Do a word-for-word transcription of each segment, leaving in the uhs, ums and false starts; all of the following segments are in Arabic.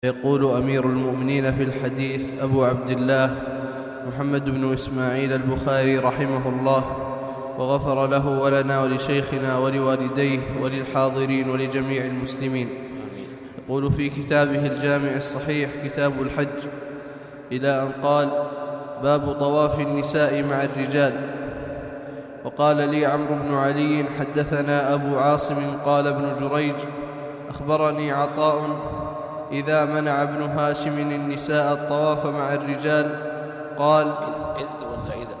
يقول أمير المؤمنين في الحديث أبو عبد الله محمد بن إسماعيل البخاري رحمه الله وغفر له ولنا ولشيخنا ولوالديه وللحاضرين ولجميع المسلمين. يقول في كتابه الجامع الصحيح كتاب الحج إلى أن قال: باب طواف النساء مع الرجال. وقال لي عمرو بن علي حدثنا أبو عاصم قال ابن جريج أخبرني عطاء إذا منع ابن هاشم النساء الطواف مع الرجال قال إذ ولا إذا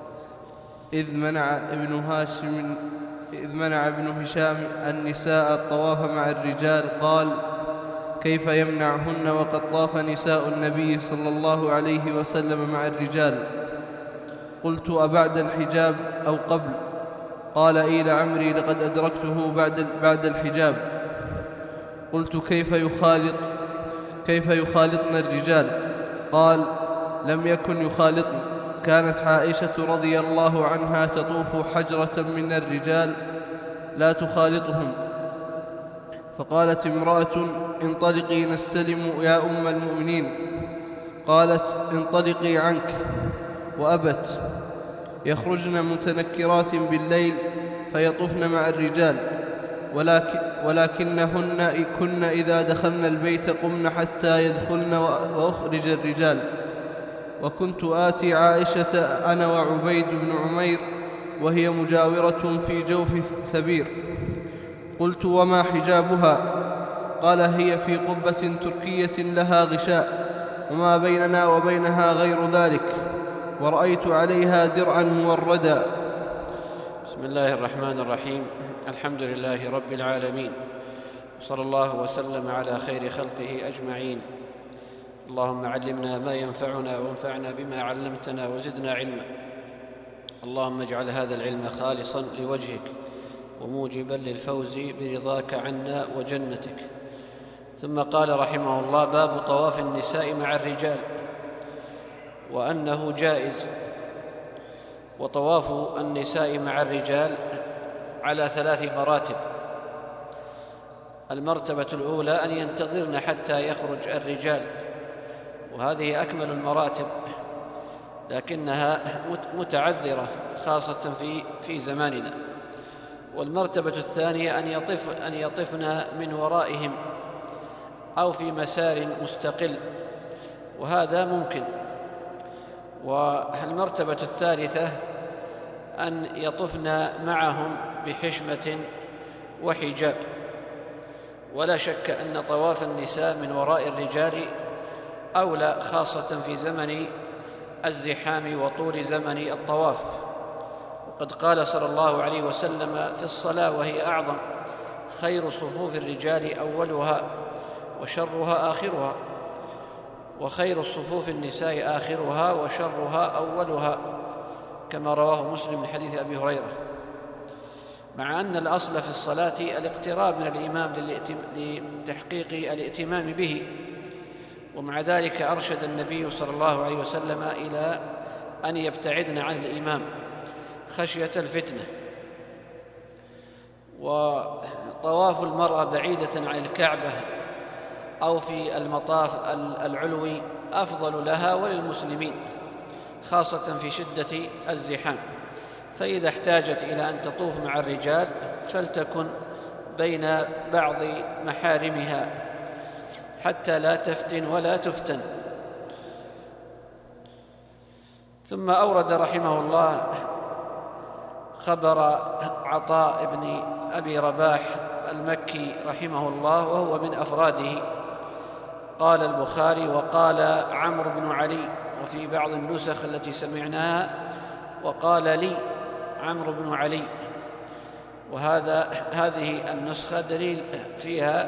إذ منع ابن هاشم إذ منع ابن هشام النساء الطواف مع الرجال قال: كيف يمنعهن وقد طاف نساء النبي صلى الله عليه وسلم مع الرجال؟ قلت: أبعد الحجاب أو قبل؟ قال: إي لعمري لقد أدركته بعد بعد الحجاب. قلت: كيف يخالط كيف يخالطن الرجال؟ قال: لم يكن يخالطن، كانت عائشة رضي الله عنها تطوف حجرة من الرجال لا تخالطهم. فقالت امرأة: انطلقي نستلم يا أم المؤمنين. قالت: انطلقي عنك. وأبت. يخرجن متنكرات بالليل فيطفن مع الرجال، ولكن ولكنهن كن إذا دخلن البيت قمن حتى يدخلن وأخرج الرجال. وكنت آتي عائشة أنا وعبيد بن عمير وهي مجاورة في جوف ثبير. قلت: وما حجابها؟ قال: هي في قبة تركية لها غشاء، وما بيننا وبينها غير ذلك، ورأيت عليها درعا موردا. بسم الله الرحمن الرحيم. الحمد لله رب العالمين، صلى الله وسلم على خير خلقه أجمعين. اللهم علمنا ما ينفعنا وانفعنا بما علمتنا وزدنا علما. اللهم اجعل هذا العلم خالصا لوجهك وموجبا للفوز برضاك عنا وجنتك. ثم قال رحمه الله: باب طواف النساء مع الرجال، وأنه جائز. وطواف النساء مع الرجال على ثلاث مراتب. المرتبة الأولى أن ينتظرن حتى يخرج الرجال، وهذه أكمل المراتب، لكنها متعذرة خاصة في في زماننا. والمرتبة الثانية أن يطف أن يطفن من ورائهم أو في مسار مستقل، وهذا ممكن. والمرتبة الثالثة أن يطفن معهم بحشمة وحجاب. ولا شك أن طواف النساء من وراء الرجال أولى، خاصة في زمن الزحام وطول زمن الطواف. وقد قال صلى الله عليه وسلم في الصلاة وهي أعظم: خير صفوف الرجال أولها وشرها آخرها، وخير صفوف النساء آخرها وشرها أولها، كما رواه مسلم من حديث أبي هريرة. مع أن الأصل في الصلاة الاقتراب من الإمام لتحقيق الائتمام به، ومع ذلك أرشد النبي صلى الله عليه وسلم إلى أن يبتعدن عن الإمام خشية الفتنة. وطواف المرأة بعيدة عن الكعبة أو في المطاف العلوي أفضل لها وللمسلمين، خاصة في شدة الزحام. فإذا احتاجت إلى أن تطوف مع الرجال فلتكن بين بعض محارمها حتى لا تفتن ولا تفتن. ثم أورد رحمه الله خبر عطاء بن أبي رباح المكي رحمه الله، وهو من أفراده. قال البخاري: وقال عمرو بن علي، وفي بعض النسخ التي سمعناها وقال لي عمرو بن علي. وهذا هذه النسخة دليل فيها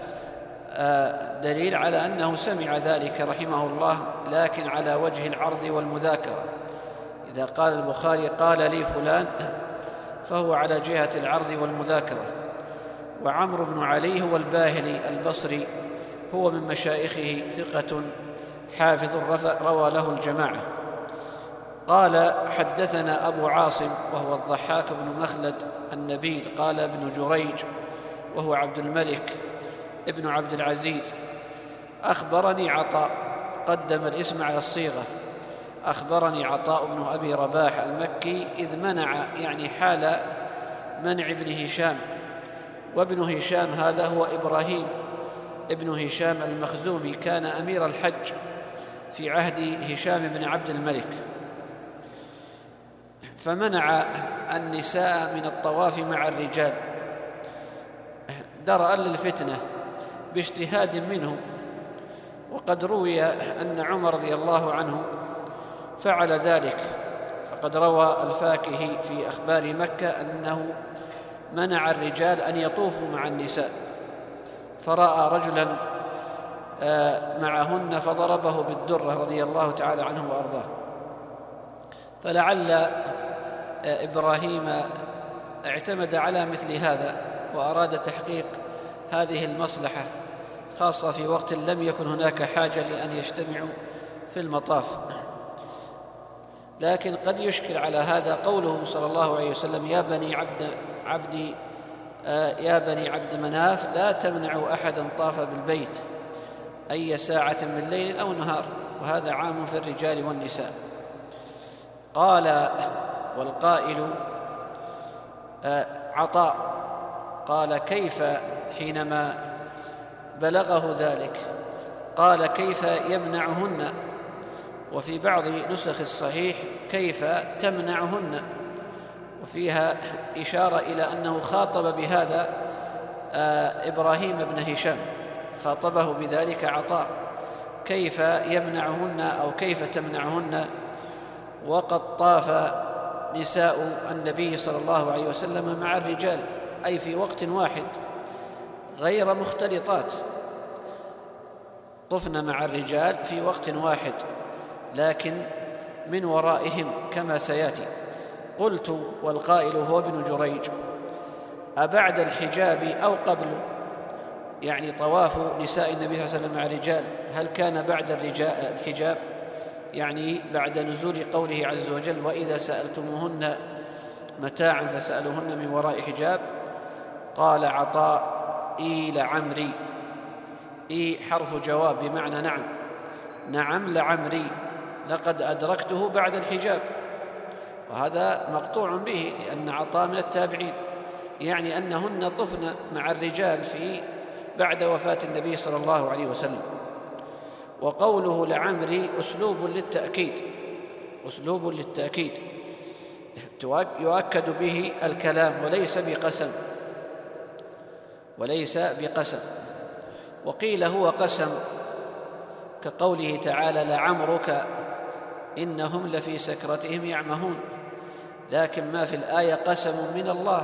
دليل على أنه سمع ذلك رحمه الله، لكن على وجه العرض والمذاكرة. إذا قال البخاري قال لي فلان فهو على جهة العرض والمذاكرة. وعمرو بن علي هو الباهلي البصري، هو من مشايخه، ثقة حافظ رفع روى له الجماعة. قال: حدثنا أبو عاصم وهو الضحاك بن مخلد النبيل قال ابن جريج وهو عبد الملك ابن عبد العزيز أخبرني عطاء، قدم الاسم على الصيغة، أخبرني عطاء بن أبي رباح المكي إذ منع، يعني حال منع ابن هشام، وابن هشام هذا هو إبراهيم ابن هشام المخزومي، كان أمير الحج في عهد هشام بن عبد الملك، فمنع النساء من الطواف مع الرجال درءا للفتنة باجتهاد منه. وقد روي أن عمر رضي الله عنه فعل ذلك، فقد روى الفاكهي في أخبار مكة أنه منع الرجال أن يطوفوا مع النساء، فرأى رجلا معهن فضربه بالدرة رضي الله تعالى عنه وأرضاه. فلعل إبراهيم اعتمد على مثل هذا وأراد تحقيق هذه المصلحة، خاصة في وقت لم يكن هناك حاجة لأن يجتمعوا في المطاف. لكن قد يشكل على هذا قوله صلى الله عليه وسلم: يا بني عبد عبدي آه يا بني عبد مناف لا تمنعوا أحدا طاف بالبيت أي ساعة من ليل أو نهار، وهذا عام في الرجال والنساء. قال والقائل آه عطاء قال: كيف، حينما بلغه ذلك قال: كيف يمنعهن؟ وفي بعض نسخ الصحيح: كيف تمنعهن؟ وفيها إشارة إلى أنه خاطب بهذا آه إبراهيم بن هشام، خاطبه بذلك عطاء: كيف يمنعهن أو كيف تمنعهن وقد طاف نساء النبي صلى الله عليه وسلم مع الرجال، أي في وقت واحد غير مختلطات، طفن مع الرجال في وقت واحد لكن من ورائهم كما سيأتي. قلت والقائل هو ابن جريج: أبعد الحجاب أو قبل؟ يعني طواف نساء النبي صلى الله عليه وسلم مع الرجال هل كان بعد الحجاب، يعني بعد نزول قوله عز وجل: وإذا سألتموهن متاعا فسألوهن من وراء حجاب؟ قال عطاء: إي لعمري. إي حرف جواب بمعنى نعم، نعم لعمري لقد أدركته بعد الحجاب، وهذا مقطوع به لأن عطاء من التابعين، يعني أنهن طفن مع الرجال في بعد وفاة النبي صلى الله عليه وسلم. وقوله لعمري أسلوب للتأكيد، أسلوب للتأكيد يؤكد به الكلام وليس بقسم، وليس بقسم. وقيل هو قسم كقوله تعالى: لعمرك إنهم لفي سكرتهم يعمهون، لكن ما في الآية قسم من الله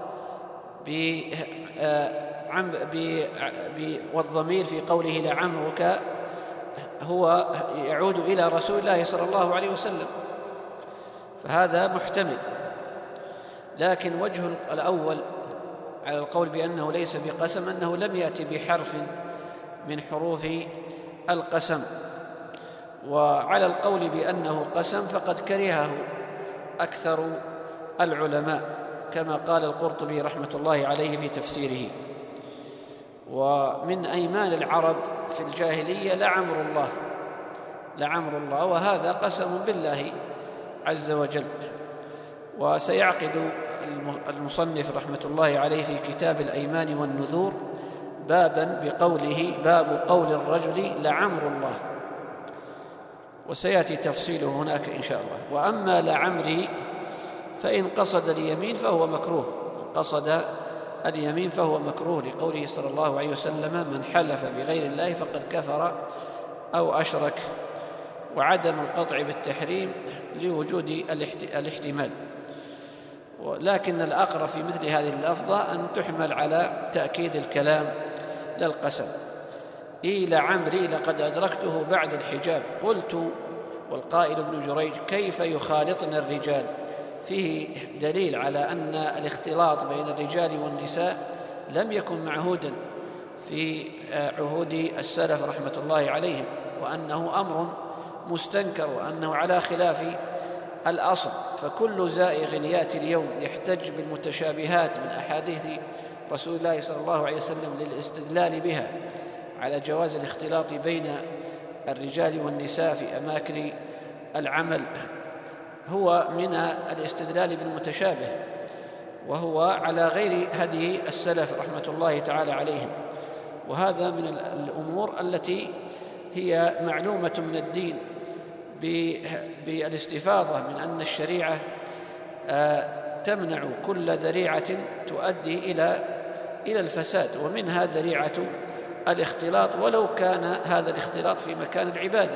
والضمير في قوله لعمرك هو يعود إلى رسول الله صلى الله عليه وسلم، فهذا محتمل. لكن وجه الأول على القول بأنه ليس بقسم أنه لم يأتي بحرف من حروف القسم، وعلى القول بأنه قسم فقد كرهه أكثر العلماء كما قال القرطبي رحمة الله عليه في تفسيره. ومن أيمان العرب في الجاهلية لعمر الله، لعمر الله، وهذا قسم بالله عز وجل. وسيعقد المصنف رحمة الله عليه في كتاب الأيمان والنذور بابا بقوله: باب قول الرجل لعمر الله، وسيأتي تفصيله هناك إن شاء الله. وأما لعمري فإن قصد اليمين فهو مكروه، قصد اليمين فهو مكروه، لقوله صلى الله عليه وسلم: من حلف بغير الله فقد كفر أو أشرك. وعدم القطع بالتحريم لوجود الاحتمال، لكن الأقرب في مثل هذه اللفظة أن تحمل على تأكيد الكلام للقسم. إي لعمري لقد أدركته بعد الحجاب. قلت والقائل ابن جريج: كيف يخالطن الرجال؟ فيه دليل على أن الاختلاط بين الرجال والنساء لم يكن معهودا في عهود السلف رحمة الله عليهم، وأنه أمر مستنكر، وأنه على خلاف الأصل. فكل زائغ يأتي اليوم يحتج بالمتشابهات من أحاديث رسول الله صلى الله عليه وسلم للاستدلال بها على جواز الاختلاط بين الرجال والنساء في أماكن العمل هو من الاستدلال بالمتشابه، وهو على غير هدي السلف رحمة الله تعالى عليهم. وهذا من الأمور التي هي معلومة من الدين بالاستفاضة من أن الشريعة تمنع كل ذريعة تؤدي إلى إلى الفساد، ومنها ذريعة الاختلاط، ولو كان هذا الاختلاط في مكان العبادة،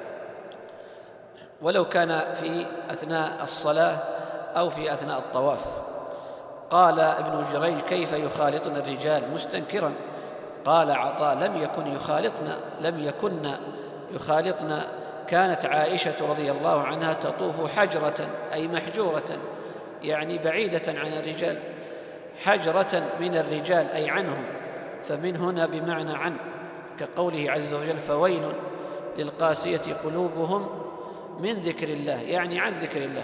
ولو كان في أثناء الصلاة أو في أثناء الطواف. قال ابن جريج: كيف يخالطن الرجال؟ مستنكرا. قال عطاء: لم يكن يخالطن لم يكن يخالطن كانت عائشة رضي الله عنها تطوف حجرة، أي محجورة، يعني بعيدة عن الرجال، حجرة من الرجال أي عنهم، فمن هنا بمعنى عن، كقوله عز وجل: فويل للقاسية قلوبهم من ذكر الله، يعني عن ذكر الله.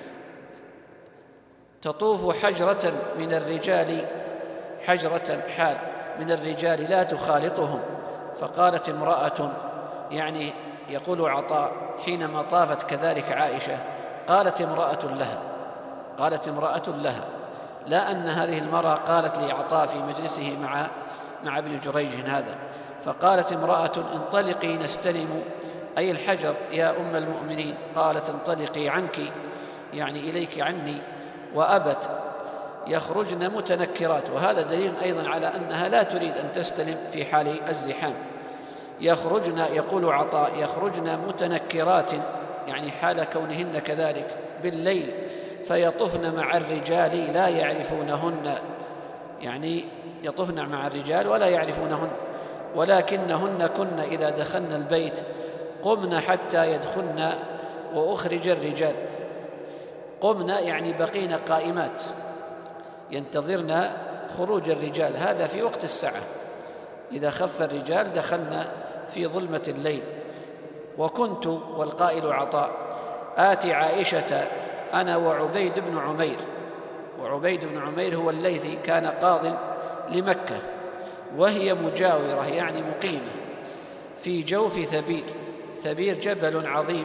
تطوف حجرة من الرجال، حجرة حال من الرجال لا تخالطهم. فقالت امرأة، يعني يقول عطاء حينما طافت كذلك عائشة، قالت امرأة لها قالت امرأة لها لا أن هذه المرأة قالت لعطاء في مجلسه مع مع ابن جريج هذا. فقالت امرأة: انطلقي نستلم، أي الحجر، يا أم المؤمنين. قالت: انطلقي عنك، يعني إليك عني. وأبت. يخرجن متنكرات، وهذا دليل أيضا على أنها لا تريد أن تستلم في حال الزحام. يخرجن، يقول عطاء: يخرجن متنكرات، يعني حال كونهن كذلك بالليل، فيطفن مع الرجال لا يعرفونهن، يعني يطفن مع الرجال ولا يعرفونهن، ولكنهن كن إذا دخلن البيت قمن حتى يدخلن وأخرج الرجال. قمن يعني بقين قائمات ينتظرن خروج الرجال، هذا في وقت الساعة، إذا خف الرجال دخلنا في ظلمة الليل. وكنت، والقائل عطاء، آتي عائشة أنا وعبيد بن عمير، وعبيد بن عمير هو الليثي، كان قاض لمكة، وهي مجاورة يعني مقيمة في جوف ثبير. ثبير جبل عظيم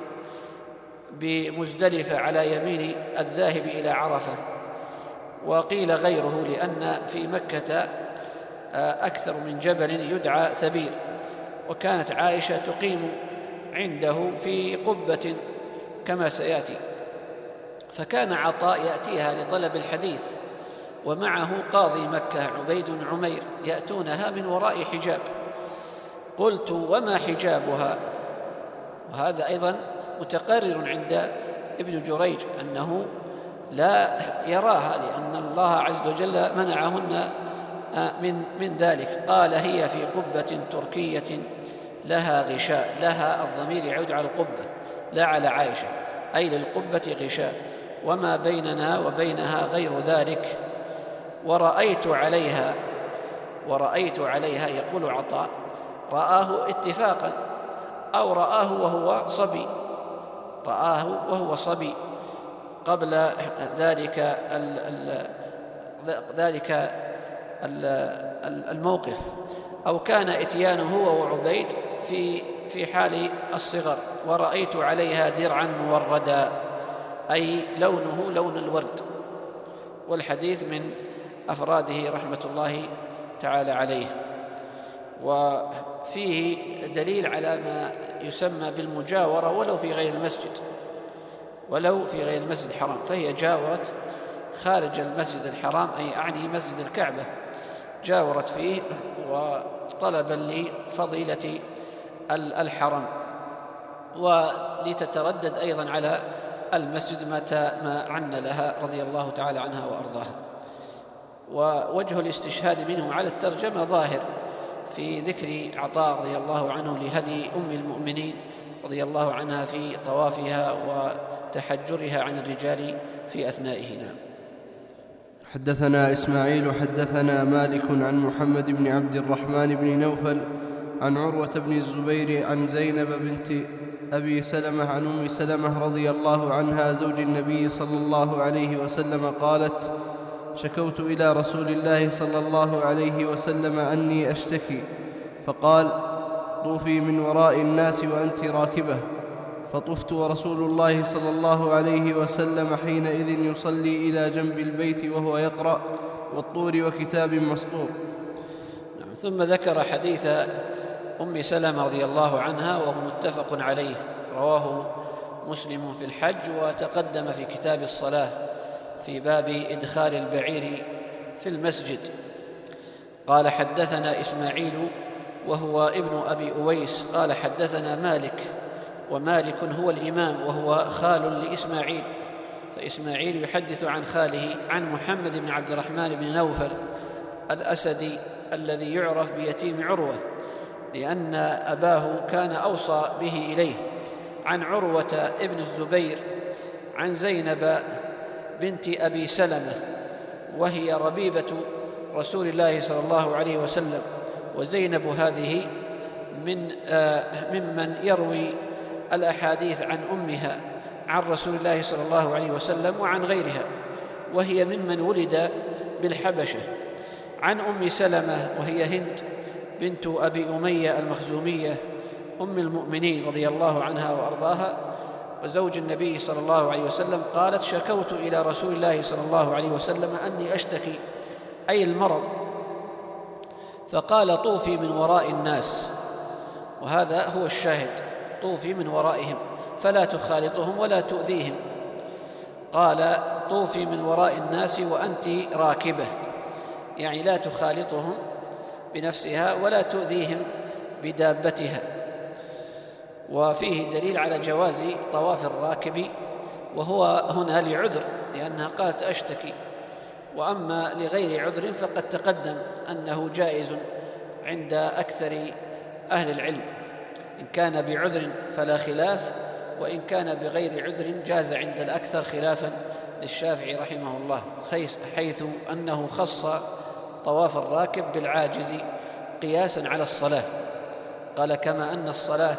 بمزدلفة على يمين الذاهب إلى عرفة، وقيل غيره لأن في مكة أكثر من جبل يدعى ثبير. وكانت عائشة تقيم عنده في قبة كما سيأتي. فكان عطاء يأتيها لطلب الحديث، ومعه قاضي مكة عبيد بن عمير، يأتونها من وراء حجاب. قلت: وما حجابها؟ وهذا أيضا متقرر عند ابن جريج أنه لا يراها، لأن الله عز وجل منعهن من من ذلك. قال: هي في قبة تركية لها غشاء. لها الضمير يعود على القبة لا على عائشة، أي للقبة غشاء، وما بيننا وبينها غير ذلك. ورأيت عليها ورأيت عليها يقول عطاء: رآه اتفاقا، أو رآه وهو صبي، رآه وهو صبي قبل ذلك ال ال ذلك ال الموقف، أو كان إتيانه هو وعبيد في في حال الصغر. ورأيت عليها درعا موردا، أي لونه لون الورد. والحديث من أفراده رحمة الله تعالى عليه. وفيه دليل على ما يسمى بالمجاورة ولو في غير المسجد، ولو في غير المسجد الحرام، فهي جاورت خارج المسجد الحرام، أي أعني مسجد الكعبة، جاورت فيه وطلبا لفضيلة الحرم، ولتتردد أيضا على المسجد متى ما عن لها رضي الله تعالى عنها وأرضاها. ووجه الاستشهاد منه على الترجمة ظاهر في ذكر عطاء رضي الله عنه لهدي أم المؤمنين رضي الله عنها في طوافها وتحجرها عن الرجال في أثنائه. نعم. حدثنا إسماعيل حدثنا مالك عن محمد بن عبد الرحمن بن نوفل عن عروة بن الزبير عن زينب بنت أبي سلمة عن أم سلمة رضي الله عنها زوج النبي صلى الله عليه وسلم قالت: شكوت إلى رسول الله صلى الله عليه وسلم أني أشتكي، فقال: طوفي من وراء الناس وأنت راكبة. فطفت ورسول الله صلى الله عليه وسلم حينئذ يصلي إلى جنب البيت وهو يقرأ: والطور وكتاب مسطور. نعم. ثم ذكر حديث أم سلمة رضي الله عنها وهو متفق عليه، رواه مسلم في الحج، وتقدم في كتاب الصلاة في باب إدخال البعير في المسجد. قال: حدثنا إسماعيل وهو ابن أبي أويس قال: حدثنا مالك، ومالك هو الإمام وهو خال لإسماعيل، فإسماعيل يحدث عن خاله عن محمد بن عبد الرحمن بن نوفل الأسدي الذي يعرف بيتيم عروة، لأن أباه كان أوصى به إليه، عن عروة ابن الزبير عن زينب بنت أبي سلمة، وهي ربيبة رسول الله صلى الله عليه وسلم. وزينب هذه من آه ممن يروي الأحاديث عن أمها عن رسول الله صلى الله عليه وسلم وعن غيرها، وهي ممن ولد بالحبشة. عن أم سلمة وهي هند بنت أبي أمية المخزومية أم المؤمنين رضي الله عنها وأرضاها وزوج النبي صلى الله عليه وسلم، قالت: شكوت إلى رسول الله صلى الله عليه وسلم أني أشتكي، أي المرض، فقال: طوفي من وراء الناس. وهذا هو الشاهد: طوفي من ورائهم فلا تخالطهم ولا تؤذيهم. قال: طوفي من وراء الناس وأنت راكبة، يعني لا تخالطهم بنفسها ولا تؤذيهم بدابتها. وفيه دليل على جواز طواف الراكب، وهو هنا لعذر، لأنها قالت: أشتكي. وأما لغير عذر فقد تقدم أنه جائز عند أكثر أهل العلم، إن كان بعذر فلا خلاف، وإن كان بغير عذر جاز عند الأكثر، خلافا للشافعي رحمه الله، حيث أنه خص طواف الراكب بالعاجز قياسا على الصلاة. قال: كما أن الصلاة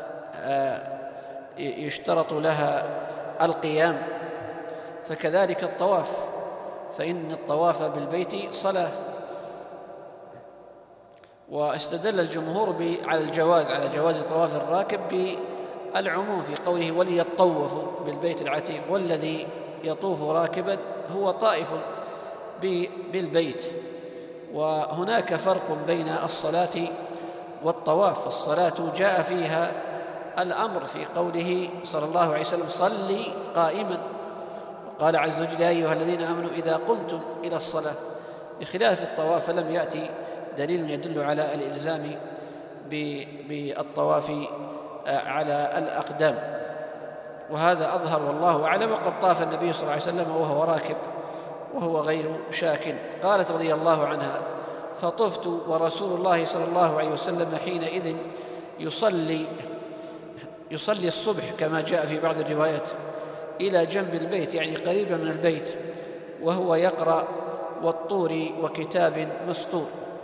يشترط لها القيام فكذلك الطواف، فإن الطواف بالبيت صلاة. واستدل الجمهور على الجواز على جواز طواف الراكب بالعموم في قوله: وليطوفوا بالبيت العتيق، والذي يطوف راكبا هو طائف بالبيت. وهناك فرق بين الصلاة والطواف. الصلاة جاء فيها الأمر في قوله صلى الله عليه وسلم: صلي قائما، وقال عز وجل: يا أيها الذين آمنوا إذا قمتم إلى الصلاة، بخلاف الطواف فلم يأتي دليل يدل على الإلزام بالطواف على الأقدام، وهذا أظهر والله أعلم. وقد طاف النبي صلى الله عليه وسلم وهو راكب وهو غير شاك. قالت رضي الله عنها: فطفت ورسول الله صلى الله عليه وسلم حينئذ يصلي يصلي الصبح كما جاء في بعض الروايات إلى جنب البيت، يعني قريبا من البيت، وهو يقرأ: والطور وكتاب مسطور.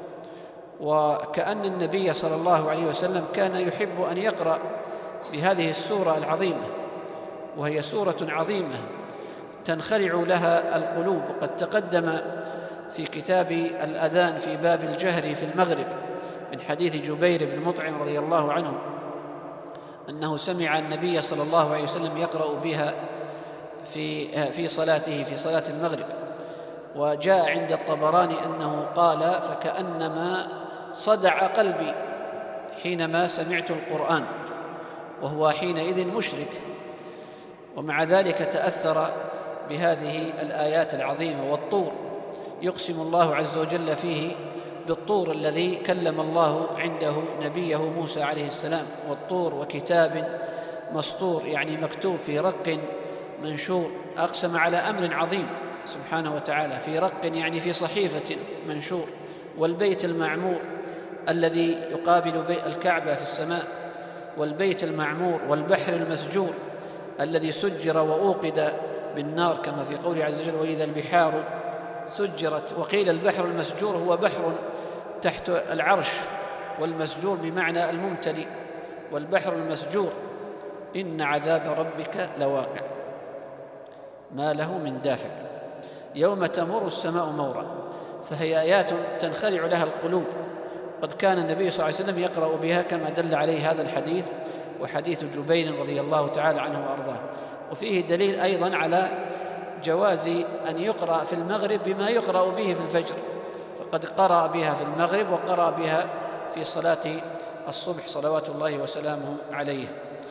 وكأن النبي صلى الله عليه وسلم كان يحب أن يقرأ بهذه السورة العظيمة، وهي سورة عظيمة تنخرع لها القلوب. وقد تقدم في كتاب الأذان في باب الجهر في المغرب من حديث جبير بن مطعم رضي الله عنه أنه سمع النبي صلى الله عليه وسلم يقرأ بها في في صلاته في صلاة المغرب. وجاء عند الطبراني أنه قال: فكأنما صدع قلبي حينما سمعت القرآن، وهو حينئذ مشرك، ومع ذلك تأثر بهذه الآيات العظيمة. والطور يقسم الله عز وجل فيه بالطور الذي كلم الله عنده نبيه موسى عليه السلام. والطور وكتاب مسطور، يعني مكتوب في رق منشور. أقسم على أمر عظيم سبحانه وتعالى، في رق يعني في صحيفة منشور. والبيت المعمور الذي يقابل الكعبة في السماء، والبيت المعمور، والبحر المسجور الذي سجر وأوقد بالنار كما في قوله عز وجل: وإذا البحار سجرت. وقيل البحر المسجور هو بحر تحت العرش، والمسجور بمعنى الممتلئ، والبحر المسجور. إن عذاب ربك لواقع ما له من دافع يوم تمر السماء مورا. فهي آيات تنخرع لها القلوب. وقد كان النبي صلى الله عليه وسلم يقرأ بها كما دل عليه هذا الحديث وحديث جبير رضي الله تعالى عنه وأرضاه. وفيه دليل أيضا على جواز أن يقرأ في المغرب بما يقرأ به في الفجر، فقد قرأ بها في المغرب وقرأ بها في صلاة الصبح صلوات الله وسلامه عليه.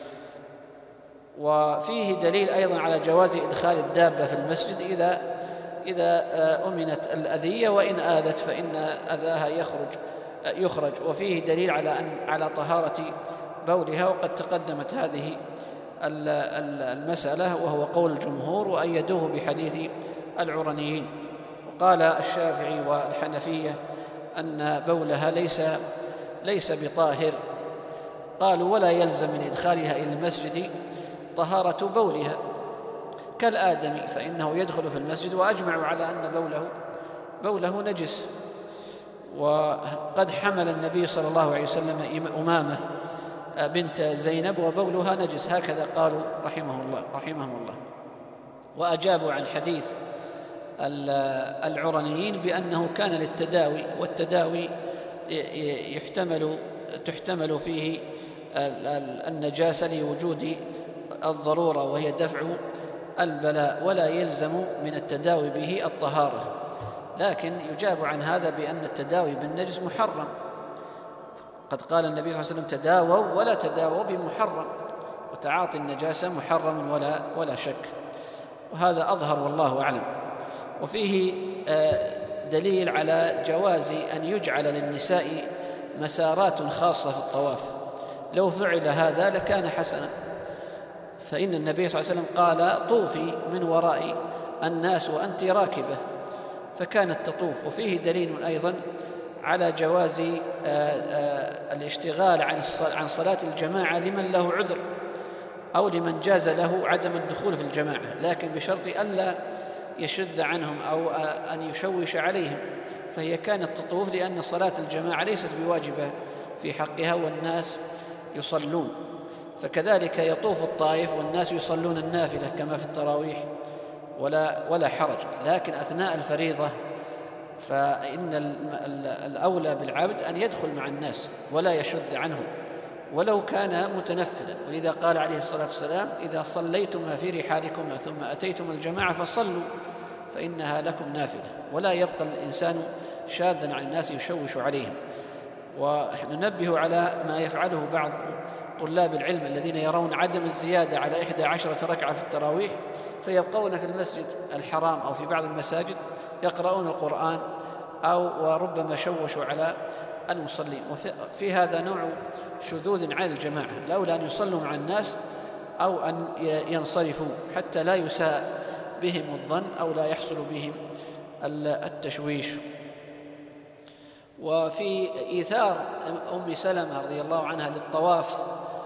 وفيه دليل أيضا على جواز إدخال الدابة في المسجد إذا إذا أمنت الأذية، وإن آذت فإن أذاها يخرج يخرج وفيه دليل على أن على طهارة بولها، وقد تقدمت هذه المسألة وهو قول الجمهور وأيدوه بحديث العرنيين. وقال الشافعي والحنفية أن بولها ليس ليس بطاهر، قالوا ولا يلزم من إدخالها إلى المسجد طهارة بولها كالآدمي فإنه يدخل في المسجد، وأجمعوا على أن بوله بوله نجس. وقد حمل النبي صلى الله عليه وسلم أمامة بنت زينب وبولها نجس، هكذا قالوا رحمه الله رحمهم الله. وأجابوا عن حديث العرنيين بأنه كان للتداوي، والتداوي يحتمل تحتمل فيه النجاسة لوجود الضرورة وهي دفع البلاء، ولا يلزم من التداوي به الطهارة. لكن يجاب عن هذا بأن التداوي بالنجس محرم، قد قال النبي صلى الله عليه وسلم تداووا ولا تداووا بمحرم، وتعاطي النجاسة محرم ولا ولا شك، وهذا أظهر والله أعلم. وفيه دليل على جواز أن يجعل للنساء مسارات خاصة في الطواف، لو فعل هذا لكان حسنا، فإن النبي صلى الله عليه وسلم قال طوفي من وراء الناس وأنت راكبة، فكانت تطوف. وفيه دليل أيضا على جواز الاشتغال عن صلاة الجماعة لمن له عذر أو لمن جاز له عدم الدخول في الجماعة، لكن بشرط ألا يشد عنهم أو أن يشوش عليهم، فهي كانت تطوف لأن صلاة الجماعة ليست بواجبة في حقها والناس يصلون، فكذلك يطوف الطائف والناس يصلون النافلة كما في التراويح ولا ولا حرج. لكن أثناء الفريضة فإن الأولى بالعبد أن يدخل مع الناس ولا يشد عنهم ولو كان متنفلا، ولذا قال عليه الصلاة والسلام إذا صليتما في رحالكما ثم أتيتم الجماعة فصلوا فإنها لكم نافلة، ولا يبقى الإنسان شاذا عن الناس يشوش عليهم. وننبه على ما يفعله بعض طلاب العلم الذين يرون عدم الزيادة على إحدى عشرة ركعة في التراويح، فيبقون في المسجد الحرام أو في بعض المساجد يقرؤون القرآن أو وربما شوشوا على المصلين، وفي هذا نوع شذوذ عن الجماعة، لولا أن يصلوا مع الناس أو أن ينصرفوا حتى لا يساء بهم الظن أو لا يحصل بهم التشويش. وفي إيثار أم سلمة رضي الله عنها للطواف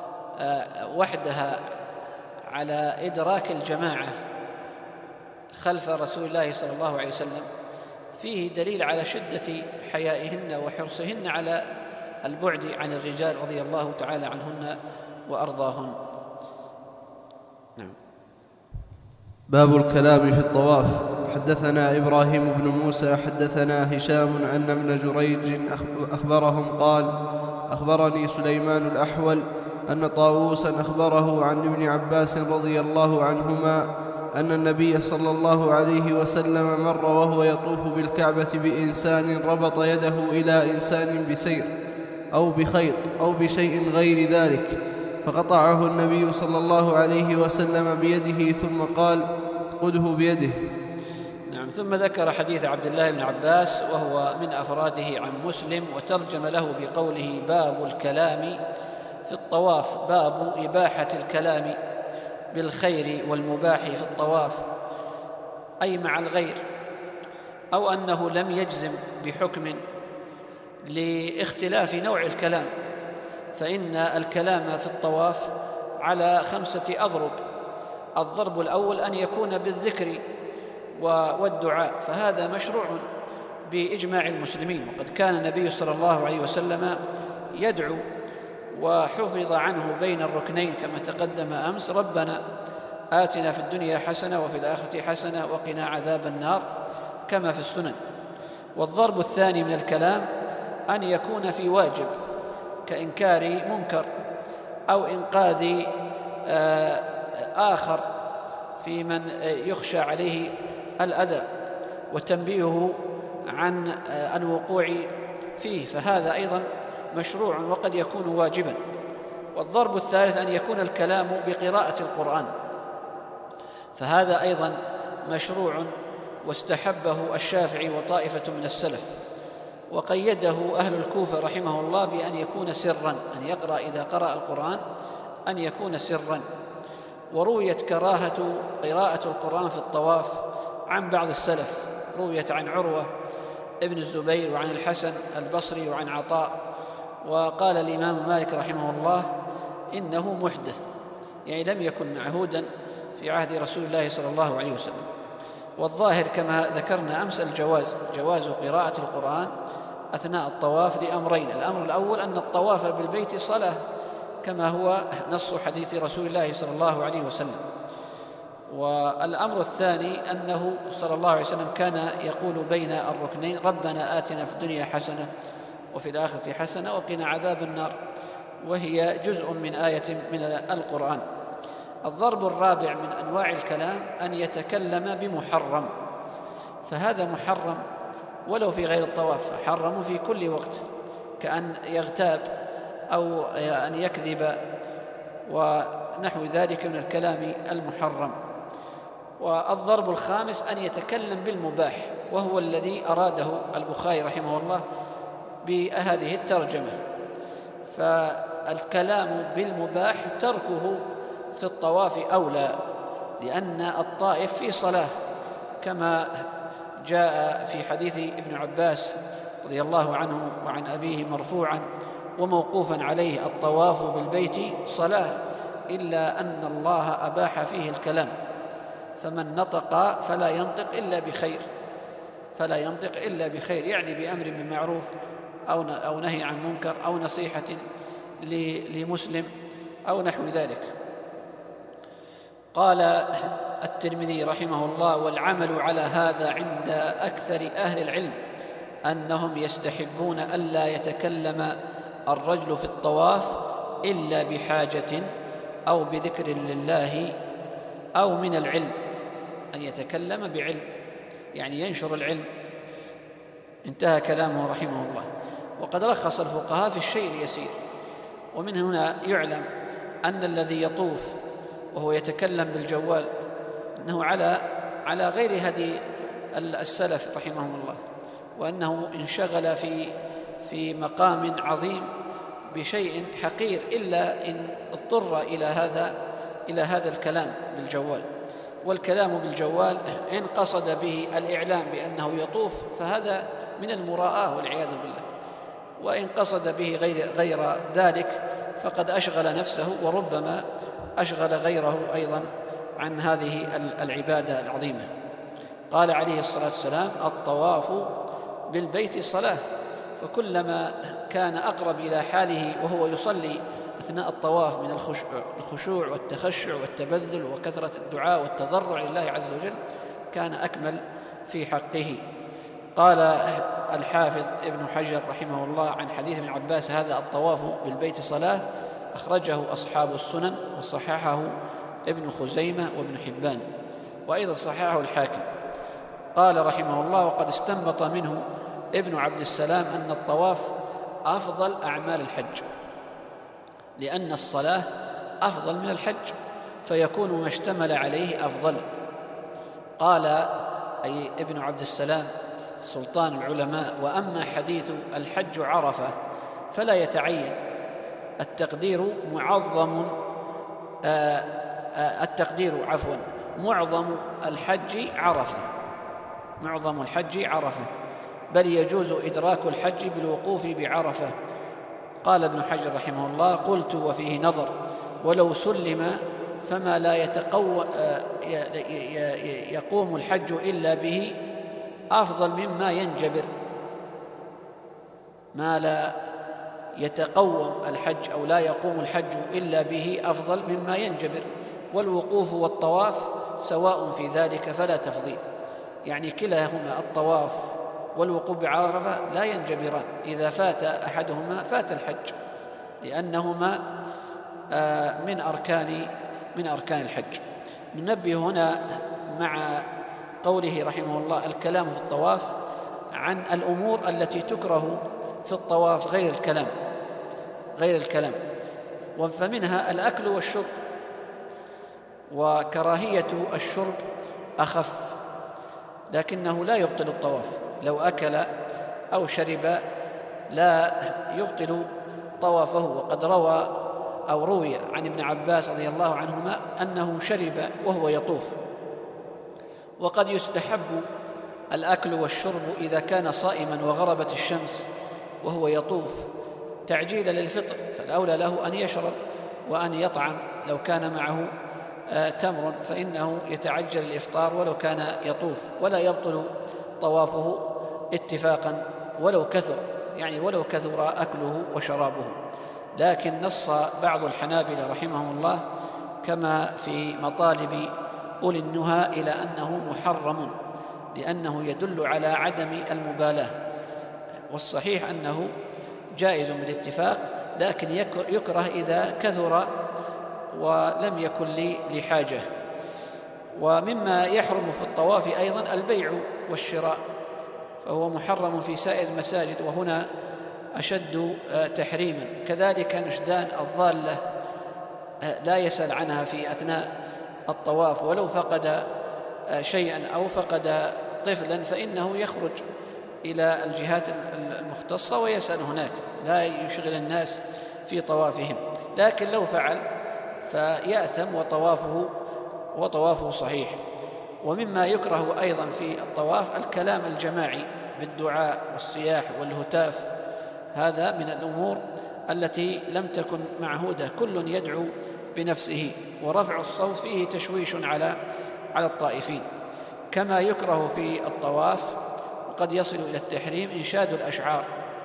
وحدها على إدراك الجماعة خلف رسول الله صلى الله عليه وسلم فيه دليل على شدة حيائهن وحرصهن على البعد عن الرجال رضي الله تعالى عنهن وأرضاهن. نعم. باب الكلام في الطواف. حدثنا إبراهيم بن موسى حدثنا هشام أن ابن جريج أخبرهم قال أخبرني سليمان الأحول أن طاووسا أخبره عن ابن عباس رضي الله عنهما أن النبي صلى الله عليه وسلم مر وهو يطوف بالكعبة بإنسان ربط يده إلى إنسان بسير أو بخيط أو بشيء غير ذلك، فقطعه النبي صلى الله عليه وسلم بيده ثم قال خذه بيده. نعم. ثم ذكر حديث عبد الله بن عباس وهو من أفراده عن مسلم، وترجم له بقوله باب الكلام في الطواف، باب إباحة الكلام بالخير والمباح في الطواف، أي مع الغير، أو أنه لم يجزم بحكم لاختلاف نوع الكلام، فإن الكلام في الطواف على خمسة أضرب. الضرب الأول أن يكون بالذكر والدعاء، فهذا مشروع بإجماع المسلمين، وقد كان النبي صلى الله عليه وسلم يدعو وحفظ عنه بين الركنين كما تقدم أمس ربنا آتنا في الدنيا حسنة وفي الآخرة حسنة وقنا عذاب النار كما في السنن. والضرب الثاني من الكلام أن يكون في واجب كإنكار منكر أو إنقاذ آخر في من يخشى عليه الأذى وتنبيهه عن الوقوع فيه، فهذا أيضا مشروع وقد يكون واجبا. والضرب الثالث أن يكون الكلام بقراءة القرآن، فهذا أيضا مشروع واستحبه الشافعي وطائفة من السلف، وقيده أهل الكوفة رحمه الله بأن يكون سرا، أن يقرأ إذا قرأ القرآن أن يكون سرا. ورويت كراهة قراءة القرآن في الطواف عن بعض السلف، رويت عن عروة ابن الزبير وعن الحسن البصري وعن عطاء، وقال الإمام مالك رحمه الله إنه محدث، يعني لم يكن معهودا في عهد رسول الله صلى الله عليه وسلم. والظاهر كما ذكرنا أمس الجواز، جواز قراءة القرآن أثناء الطواف لأمرين: الأمر الأول أن الطواف بالبيت صلاة كما هو نص حديث رسول الله صلى الله عليه وسلم، والأمر الثاني أنه صلى الله عليه وسلم كان يقول بين الركنين: ربنا آتنا في الدنيا حسنة وفي الآخرة حسنة وقنا عذاب النار، وهي جزء من آية من القرآن. الضرب الرابع من أنواع الكلام أن يتكلم بمحرم، فهذا محرم ولو في غير الطواف، حرم في كل وقت، كأن يغتاب أو أن يكذب ونحو ذلك من الكلام المحرم. والضرب الخامس أن يتكلم بالمباح، وهو الذي أراده البخاري رحمه الله بهذه الترجمة. فالكلام بالمباح تركه في الطواف أولى، لأن الطائف في صلاة، كما جاء في حديث ابن عباس رضي الله عنه وعن أبيه مرفوعا وموقوفا عليه: الطواف بالبيت صلاة إلا أن الله أباح فيه الكلام، فمن نطق فلا ينطق إلا بخير، فلا ينطق إلا بخير، يعني بأمر بالمعروف أو نهي عن منكر أو نصيحة لمسلم أو نحو ذلك. قال الترمذي رحمه الله: والعمل على هذا عند أكثر أهل العلم أنهم يستحبون ألا يتكلم الرجل في الطواف إلا بحاجة أو بذكر لله أو من العلم، أن يتكلم بعلم، يعني ينشر العلم. انتهى كلامه رحمه الله. وقد رخص الفقهاء في الشيء اليسير، ومن هنا يعلم أن الذي يطوف وهو يتكلم بالجوال أنه على على غير هدي السلف رحمهم الله، وأنه انشغل في في مقام عظيم بشيء حقير إلا إن اضطر إلى هذا إلى هذا الكلام بالجوال. والكلام بالجوال إن قصد به الإعلام بأنه يطوف فهذا من المراءة والعياذ بالله، وإن قصد به غير غير ذلك فقد أشغل نفسه وربما أشغل غيره أيضا عن هذه العبادة العظيمة. قال عليه الصلاة والسلام: الطواف بالبيت صلاة، فكلما كان أقرب إلى حاله وهو يصلي أثناء الطواف من الخشوع والتخشع والتبذل وكثرة الدعاء والتضرع لله عز وجل كان أكمل في حقه. قال الحافظ ابن حجر رحمه الله عن حديث ابن عباس: هذا الطواف بالبيت صلاة، أخرجه أصحاب السنن وصححه ابن خزيمة وابن حبان، وأيضا صححه الحاكم. قال رحمه الله: وقد استنبط منه ابن عبد السلام أن الطواف أفضل أعمال الحج، لأن الصلاة أفضل من الحج، فيكون ما اشتمل عليه أفضل. قال أي ابن عبد السلام سلطان العلماء: وأما حديث الحج عرفة فلا يتعين، التقدير معظم آآ آآ التقدير عفوا معظم الحج عرفة، معظم الحج عرفة، بل يجوز إدراك الحج بالوقوف بعرفة. قال ابن حجر رحمه الله: قلت وفيه نظر، ولو سلم فما لا يتقو يقوم الحج إلا به أفضل مما ينجبر، ما لا يتقوم الحج أو لا يقوم الحج إلا به أفضل مما ينجبر، والوقوف والطواف سواء في ذلك فلا تفضيل، يعني كلاهما الطواف والوقوف بعرفة لا ينجبران، إذا فات أحدهما فات الحج، لأنهما من أركان من أركان الحج. ننبه هنا مع قوله رحمه الله الكلام في الطواف عن الأمور التي تكره في الطواف غير الكلام غير الكلام فمنها الأكل والشرب، وكراهية الشرب أخف لكنه لا يبطل الطواف، لو أكل أو شرب لا يبطل طوافه. وقد روى أو روي عن ابن عباس رضي الله عنهما أنه شرب وهو يطوف. وقد يستحب الأكل والشرب إذا كان صائما وغربت الشمس وهو يطوف تعجيلا للفطر، فالأولى له أن يشرب وأن يطعم، لو كان معه تمر فإنه يتعجل الإفطار ولو كان يطوف، ولا يبطل طوافه اتفاقا ولو كثر، يعني ولو كثر أكله وشرابه. لكن نص بعض الحنابلة رحمهم الله كما في مطالب أولي النهى إلى أنه محرم، لأنه يدل على عدم المبالاة، والصحيح أنه جائز بالاتفاق، لكن يكره إذا كثر ولم يكن لي لحاجة. ومما يحرم في الطواف أيضا البيع والشراء، فهو محرم في سائر المساجد وهنا أشد تحريما. كذلك نشدان الضالة لا يسأل عنها في أثناء الطواف، ولو فقد شيئا أو فقد طفلا فإنه يخرج إلى الجهات المختصة ويسأل هناك، لا يشغل الناس في طوافهم. لكن لو فعل فيأثم وطوافه وطوافه صحيح. ومما يكره أيضا في الطواف الكلام الجماعي بالدعاء والصياح والهتاف، هذا من الأمور التي لم تكن معهودة، كل يدعو بنفسه، ورفع الصوت فيه تشويش على على الطائفين. كما يكره في الطواف وقد يصل إلى التحريم إنشاد الأشعار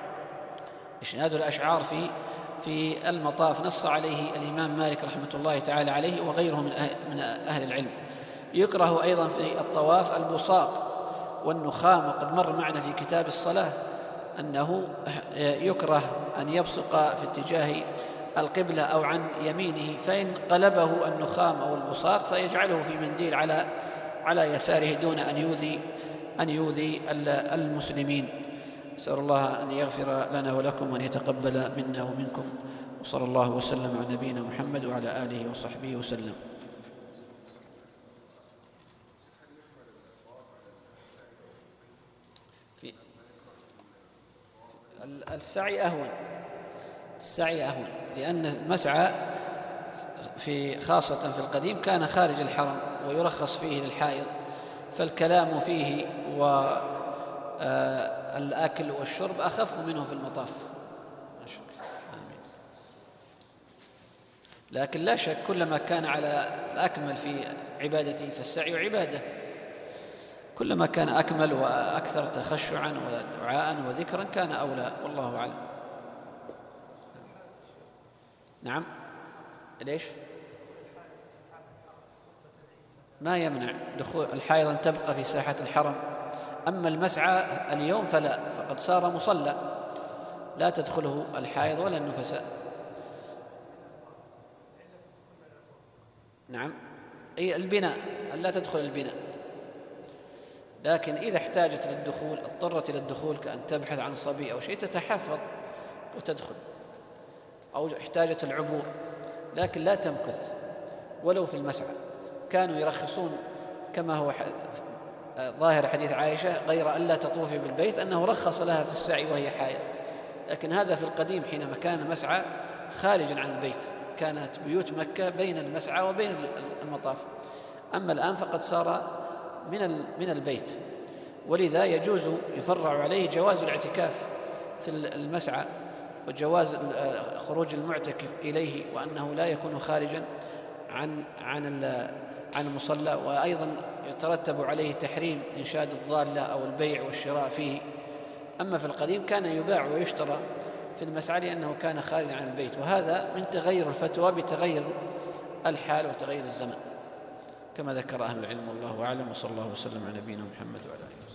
إنشاد الأشعار في في المطاف، نص عليه الإمام مالك رحمة الله تعالى عليه وغيره من أهل, من أهل العلم. يكره أيضا في الطواف البصاق والنخام، وقد مر معنا في كتاب الصلاة أنه يكره أن يبصق في اتجاه القبلة أو عن يمينه، فإن قلبه النخام أو البصاق فيجعله في منديل على على يساره دون أن يؤذي أن يؤذي المسلمين. أسأل الله أن يغفر لنا ولكم وأن يتقبل منا ومنكم، وصلى الله وسلم على نبينا محمد وعلى آله وصحبه وسلم. في السعي أهون السعي أهون لأن المسعى في خاصة في القديم كان خارج الحرم ويرخص فيه للحائض، فالكلام فيه والأكل والشرب أخف منه في المطاف. لكن لا شك كلما كان على الأكمل في عبادته فالسعي عبادة، كلما كان أكمل وأكثر تخشعا ودعاء وذكرا كان أولى، والله أعلم. نعم. ليش؟ ما يمنع دخول الحائض أن تبقى في ساحة الحرم، أما المسعى اليوم فلا، فقد صار مصلى لا تدخله الحائض ولا النفساء. نعم، أي البناء، لا تدخل البناء، لكن إذا احتاجت للدخول اضطرت إلى الدخول كأن تبحث عن صبي أو شيء تتحفظ وتدخل، أو احتاجت العبور، لكن لا تمكث ولو في المسعى. كانوا يرخصون كما هو ظاهر حديث عائشة غير أن لا تطوفي بالبيت، أنه رخص لها في السعي وهي حائض، لكن هذا في القديم حينما كان مسعى خارجا عن البيت، كانت بيوت مكة بين المسعى وبين المطاف. أما الآن فقد صار من من البيت، ولذا يجوز يفرع عليه جواز الاعتكاف في المسعى وجواز خروج المعتكف إليه، وأنه لا يكون خارجا عن عن عن المصلى. وأيضا يترتب عليه تحريم إنشاد الضالة أو البيع والشراء فيه. أما في القديم كان يباع ويشترى في المسعى لأنه كان خارجا عن البيت، وهذا من تغير الفتوى بتغير الحال وتغير الزمن كما ذكر أهل العلم، والله أعلم، وصلى الله وسلم على نبينا محمد وعلى آله وسلم.